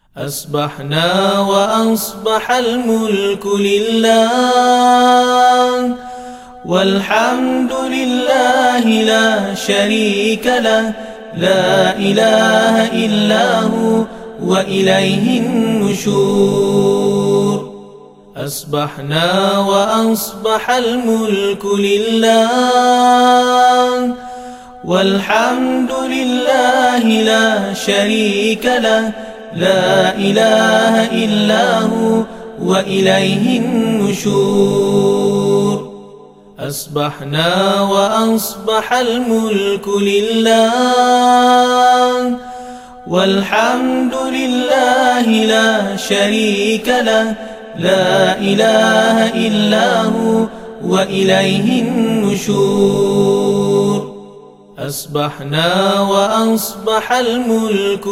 أصبحنا وأصبح الملك لله، والحمد لله لا شريك له، لا إله إلا هو وإليه النشور. أصبحنا وأصبح الملك لله، والحمد لله لا شريك له، لا إله إلا هو وإليه النشور. أصبحنا وأصبح الملك لله، والحمد لله لا شريك له، لا إله إلا هو وإليه النشور. أصبحنا وأصبح الملك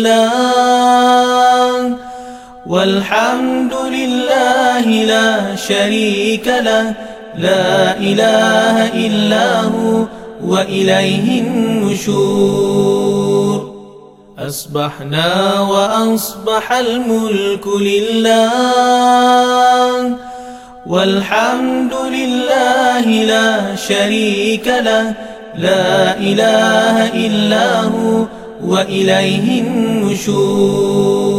لله، والحمد لله لا شريك له، لا إله إلا هو وإليه النشور. أصبحنا وأصبح الملك لله، والحمد لله لا شريك له، لا إله إلا هو وإليه النشور.